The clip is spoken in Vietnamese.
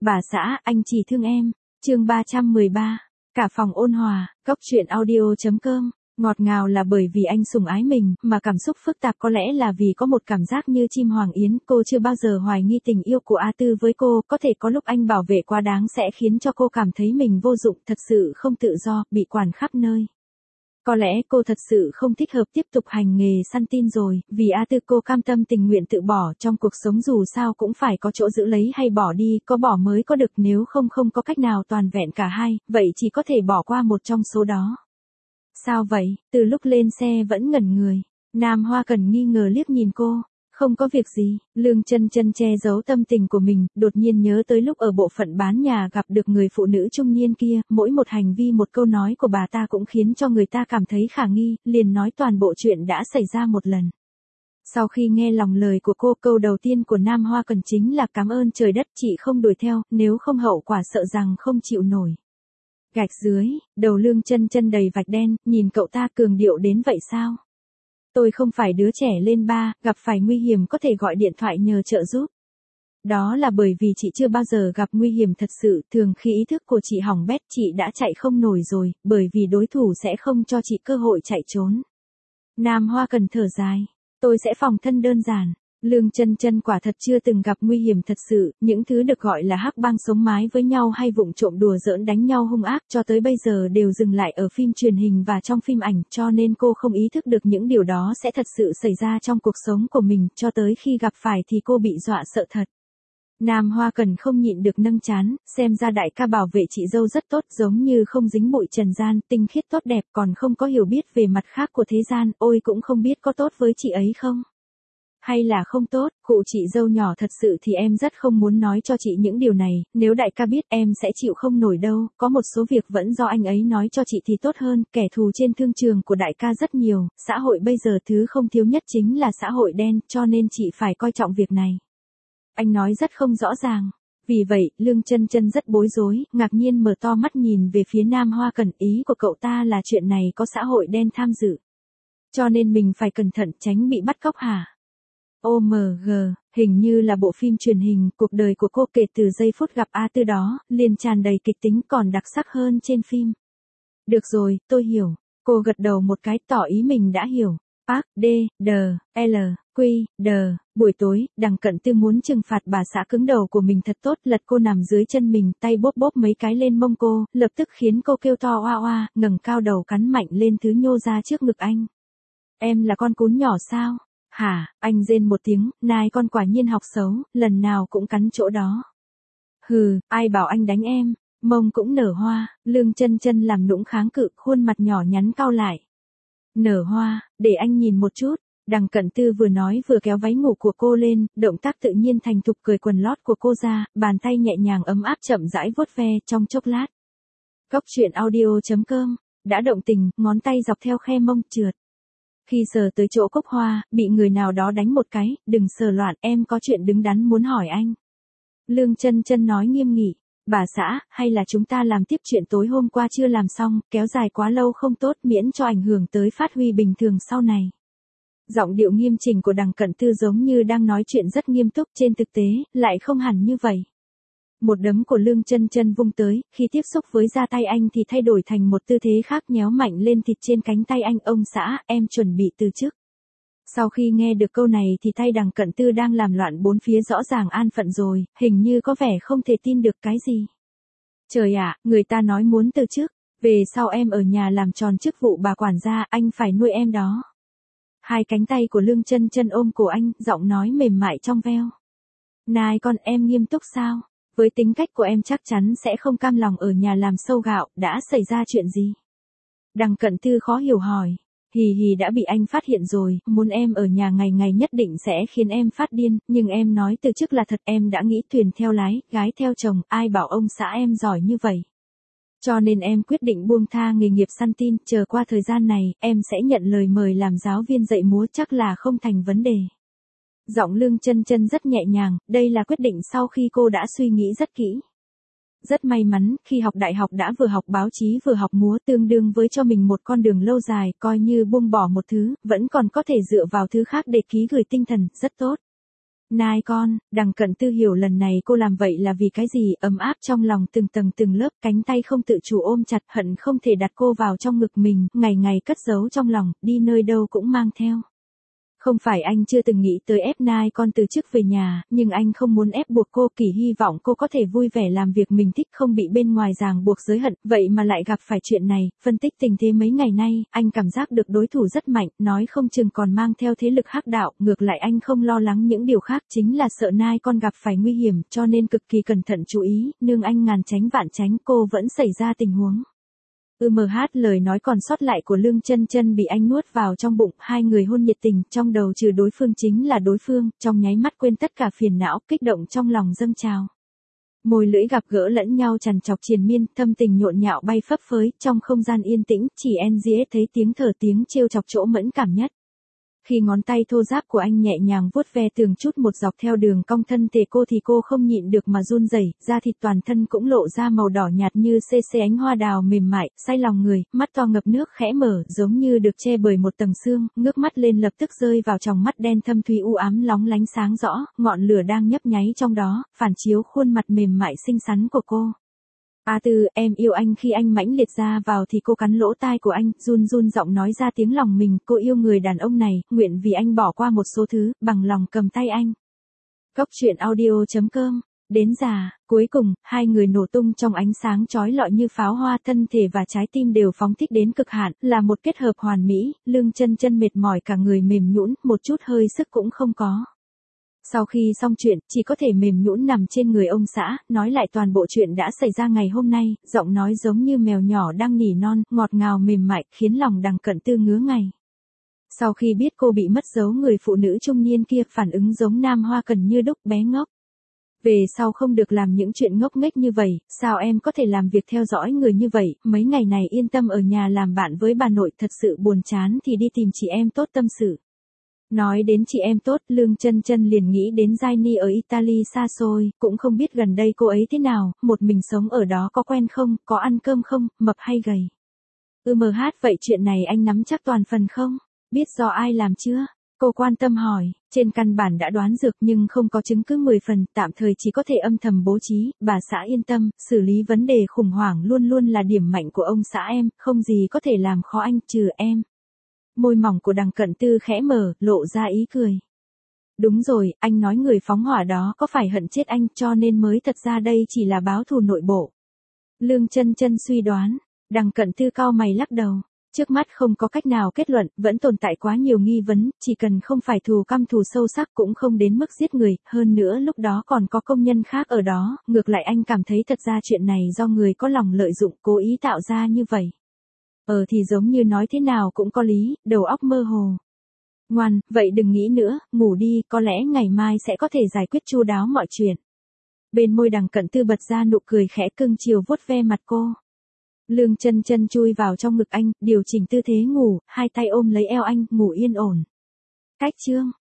Bà xã, anh chỉ thương em. Chương 313. Cả phòng ôn hòa. Cốc truyện audio.com. Ngọt ngào là bởi vì anh sủng ái mình, mà cảm xúc phức tạp có lẽ là vì có một cảm giác như chim hoàng yến. Cô chưa bao giờ hoài nghi tình yêu của A Tư với cô, có thể có lúc anh bảo vệ quá đáng sẽ khiến cho cô cảm thấy mình vô dụng, thật sự không tự do, bị quản khắp nơi. Có lẽ cô thật sự không thích hợp tiếp tục hành nghề săn tin rồi, vì A Tư cô cam tâm tình nguyện tự bỏ, trong cuộc sống dù sao cũng phải có chỗ giữ lấy hay bỏ đi, có bỏ mới có được, nếu không không có cách nào toàn vẹn cả hai, vậy chỉ có thể bỏ qua một trong số đó. Sao vậy? Từ lúc lên xe vẫn ngẩn người. Nam Hoa Cần nghi ngờ liếc nhìn cô. Không có việc gì. Lương Chân Chân che giấu tâm tình của mình, đột nhiên nhớ tới lúc ở bộ phận bán nhà gặp được người phụ nữ trung niên kia, mỗi một hành vi một câu nói của bà ta cũng khiến cho người ta cảm thấy khả nghi, liền nói toàn bộ chuyện đã xảy ra một lần. Sau khi nghe lòng lời của cô, câu đầu tiên của Nam Hoa Cần chính là cảm ơn trời đất chị không đuổi theo, nếu không hậu quả sợ rằng không chịu nổi. Gạch dưới, đầu Lương Chân Chân đầy vạch đen, nhìn cậu ta cường điệu đến vậy sao? Tôi không phải đứa trẻ lên ba, gặp phải nguy hiểm có thể gọi điện thoại nhờ trợ giúp. Đó là bởi vì chị chưa bao giờ gặp nguy hiểm thật sự, thường khi ý thức của chị hỏng bét chị đã chạy không nổi rồi, bởi vì đối thủ sẽ không cho chị cơ hội chạy trốn. Nam Hoa Cần thở dài, tôi sẽ phòng thân đơn giản. Lương Chân Chân quả thật chưa từng gặp nguy hiểm thật sự, những thứ được gọi là hắc bang sống mái với nhau hay vụng trộm đùa giỡn đánh nhau hung ác cho tới bây giờ đều dừng lại ở phim truyền hình và trong phim ảnh, cho nên cô không ý thức được những điều đó sẽ thật sự xảy ra trong cuộc sống của mình, cho tới khi gặp phải thì cô bị dọa sợ thật. Nam Hoa Cần không nhịn được nâng trán, xem ra đại ca bảo vệ chị dâu rất tốt, giống như không dính bụi trần gian, tinh khiết tốt đẹp, còn không có hiểu biết về mặt khác của thế gian, ôi cũng không biết có tốt với chị ấy không? Hay là không tốt, cụ chị dâu nhỏ thật sự thì em rất không muốn nói cho chị những điều này, nếu đại ca biết em sẽ chịu không nổi đâu, có một số việc vẫn do anh ấy nói cho chị thì tốt hơn, kẻ thù trên thương trường của đại ca rất nhiều, xã hội bây giờ thứ không thiếu nhất chính là xã hội đen, cho nên chị phải coi trọng việc này. Anh nói rất không rõ ràng. Vì vậy, Lương Chân Chân rất bối rối, ngạc nhiên mở to mắt nhìn về phía Nam Hoa Cần, ý của cậu ta là chuyện này có xã hội đen tham dự. Cho nên mình phải cẩn thận tránh bị bắt cóc hả? OMG, hình như là bộ phim truyền hình, cuộc đời của cô kể từ giây phút gặp A Tư đó, liền tràn đầy kịch tính còn đặc sắc hơn trên phim. Được rồi, tôi hiểu. Cô gật đầu một cái tỏ ý mình đã hiểu. Park, D, D, L, Q, D, buổi tối, Đằng Cận Tư muốn trừng phạt bà xã cứng đầu của mình thật tốt, lật cô nằm dưới chân mình, tay bóp bóp mấy cái lên mông cô, lập tức khiến cô kêu to oa oa, ngẩng cao đầu cắn mạnh lên thứ nhô ra trước ngực anh. Em là con cún nhỏ sao? Hả, anh rên một tiếng, nai con quả nhiên học xấu, lần nào cũng cắn chỗ đó. Hừ, ai bảo anh đánh em, mông cũng nở hoa, Lương Chân Chân làm nũng kháng cự, khuôn mặt nhỏ nhắn cau lại. Nở hoa, để anh nhìn một chút. Đằng Cận Tư vừa nói vừa kéo váy ngủ của cô lên, động tác tự nhiên thành thục cởi quần lót của cô ra, bàn tay nhẹ nhàng ấm áp chậm rãi vuốt ve trong chốc lát. Cốc truyện audio.com, đã động tình, ngón tay dọc theo khe mông trượt. Khi sờ tới chỗ cúc hoa, bị người nào đó đánh một cái, đừng sờ loạn, em có chuyện đứng đắn muốn hỏi anh. Lương Chân Chân nói nghiêm nghị, bà xã, hay là chúng ta làm tiếp chuyện tối hôm qua chưa làm xong, kéo dài quá lâu không tốt miễn cho ảnh hưởng tới phát huy bình thường sau này. Giọng điệu nghiêm chỉnh của Đằng Cận Tư giống như đang nói chuyện rất nghiêm túc, trên thực tế, lại không hẳn như vậy. Một đấm của Lương Chân Chân vung tới, khi tiếp xúc với da tay anh thì thay đổi thành một tư thế khác, nhéo mạnh lên thịt trên cánh tay anh. Ông xã, em chuẩn bị từ chức. Sau khi nghe được câu này thì tay Đằng Cận Tư đang làm loạn bốn phía rõ ràng an phận rồi, hình như có vẻ không thể tin được cái gì. Trời ạ, người ta nói muốn từ chức, về sau em ở nhà làm tròn chức vụ bà quản gia, anh phải nuôi em đó. Hai cánh tay của Lương Chân Chân ôm cổ anh, giọng nói mềm mại trong veo. Này con, em nghiêm túc sao? Với tính cách của em chắc chắn sẽ không cam lòng ở nhà làm sâu gạo, đã xảy ra chuyện gì? Đằng Cận Tư khó hiểu hỏi. Hì hì, đã bị anh phát hiện rồi, muốn em ở nhà ngày ngày nhất định sẽ khiến em phát điên, nhưng em nói từ chức là thật, em đã nghĩ thuyền theo lái, gái theo chồng, ai bảo ông xã em giỏi như vậy. Cho nên em quyết định buông tha nghề nghiệp săn tin, chờ qua thời gian này, em sẽ nhận lời mời làm giáo viên dạy múa, chắc là không thành vấn đề. Giọng Lương Chân Chân rất nhẹ nhàng, đây là quyết định sau khi cô đã suy nghĩ rất kỹ. Rất may mắn, khi học đại học đã vừa học báo chí vừa học múa, tương đương với cho mình một con đường lâu dài, coi như buông bỏ một thứ, vẫn còn có thể dựa vào thứ khác để ký gửi tinh thần, rất tốt. Nai con, Đằng Cận Tư hiểu lần này cô làm vậy là vì cái gì, ấm áp trong lòng từng tầng từng lớp, cánh tay không tự chủ ôm chặt, hận không thể đặt cô vào trong ngực mình, ngày ngày cất giấu trong lòng, đi nơi đâu cũng mang theo. Không phải anh chưa từng nghĩ tới ép Nai con từ chức về nhà, nhưng anh không muốn ép buộc cô, chỉ hy vọng cô có thể vui vẻ làm việc mình thích, không bị bên ngoài ràng buộc giới hận, vậy mà lại gặp phải chuyện này. Phân tích tình thế mấy ngày nay, anh cảm giác được đối thủ rất mạnh, nói không chừng còn mang theo thế lực hắc đạo, ngược lại anh không lo lắng những điều khác, chính là sợ Nai con gặp phải nguy hiểm, cho nên cực kỳ cẩn thận chú ý, nương anh ngàn tránh vạn tránh, cô vẫn xảy ra tình huống. Lời nói còn sót lại của Lương Chân Chân bị anh nuốt vào trong bụng, hai người hôn nhiệt tình, trong đầu trừ đối phương chính là đối phương, trong nháy mắt quên tất cả phiền não, kích động trong lòng dâng trào. Môi lưỡi gặp gỡ lẫn nhau trằn trọc triền miên, thâm tình nhộn nhạo bay phấp phới, trong không gian yên tĩnh, chỉ NGS thấy tiếng thở tiếng trêu chọc chỗ mẫn cảm nhất. Khi ngón tay thô ráp của anh nhẹ nhàng vuốt ve từng chút một dọc theo đường cong thân thể cô thì cô không nhịn được mà run rẩy, da thịt toàn thân cũng lộ ra màu đỏ nhạt như xê ánh hoa đào mềm mại, say lòng người, mắt to ngập nước khẽ mở, giống như được che bởi một tầng sương, ngước mắt lên lập tức rơi vào tròng mắt đen thâm thúy u ám lóng lánh sáng rõ, ngọn lửa đang nhấp nháy trong đó, phản chiếu khuôn mặt mềm mại xinh xắn của cô. A Tư, em yêu anh. Khi anh mãnh liệt ra vào thì cô cắn lỗ tai của anh, run run giọng nói ra tiếng lòng mình, cô yêu người đàn ông này, nguyện vì anh bỏ qua một số thứ, bằng lòng cầm tay anh. Góc truyện audio.com. Đến già, cuối cùng, hai người nổ tung trong ánh sáng chói lọi như pháo hoa, thân thể và trái tim đều phóng thích đến cực hạn, là một kết hợp hoàn mỹ. Lương Chân Chân mệt mỏi cả người mềm nhũn, một chút hơi sức cũng không có. Sau khi xong chuyện, chỉ có thể mềm nhũn nằm trên người ông xã, nói lại toàn bộ chuyện đã xảy ra ngày hôm nay, giọng nói giống như mèo nhỏ đang nỉ non, ngọt ngào mềm mại, khiến lòng Đằng Cận Tư ngứa ngày. Sau khi biết cô bị mất dấu, người phụ nữ trung niên kia phản ứng giống Nam Hoa Cần như đúc, bé ngốc. Về sau không được làm những chuyện ngốc nghếch như vậy, sao em có thể làm việc theo dõi người như vậy, mấy ngày này yên tâm ở nhà làm bạn với bà nội, thật sự buồn chán thì đi tìm chị em tốt tâm sự. Nói đến chị em tốt, Lương Chân Chân liền nghĩ đến Gianni ở Italy xa xôi, cũng không biết gần đây cô ấy thế nào, một mình sống ở đó có quen không, có ăn cơm không, mập hay gầy. Vậy chuyện này anh nắm chắc toàn phần không? Biết do ai làm chưa? Cô quan tâm hỏi, trên căn bản đã đoán được nhưng không có chứng cứ 10 phần, tạm thời chỉ có thể âm thầm bố trí, bà xã yên tâm, xử lý vấn đề khủng hoảng luôn luôn là điểm mạnh của ông xã em, không gì có thể làm khó anh trừ em. Môi mỏng của Đằng Cận Tư khẽ mở, lộ ra ý cười. Đúng rồi, anh nói người phóng hỏa đó có phải hận chết anh cho nên mới, thật ra đây chỉ là báo thù nội bộ. Lương Chân Chân suy đoán, Đằng Cận Tư cau mày lắc đầu. Trước mắt không có cách nào kết luận, vẫn tồn tại quá nhiều nghi vấn, chỉ cần không phải thù căm thù sâu sắc cũng không đến mức giết người, hơn nữa lúc đó còn có công nhân khác ở đó, ngược lại anh cảm thấy thật ra chuyện này do người có lòng lợi dụng cố ý tạo ra như vậy. Thì giống như nói thế nào cũng có lý, đầu óc mơ hồ. Ngoan, vậy đừng nghĩ nữa, ngủ đi, có lẽ ngày mai sẽ có thể giải quyết chu đáo mọi chuyện. Bên môi Đằng Cận Tư bật ra nụ cười khẽ cưng chiều vuốt ve mặt cô. Lương Chân Chân chui vào trong ngực anh, điều chỉnh tư thế ngủ, hai tay ôm lấy eo anh, ngủ yên ổn. Cách chương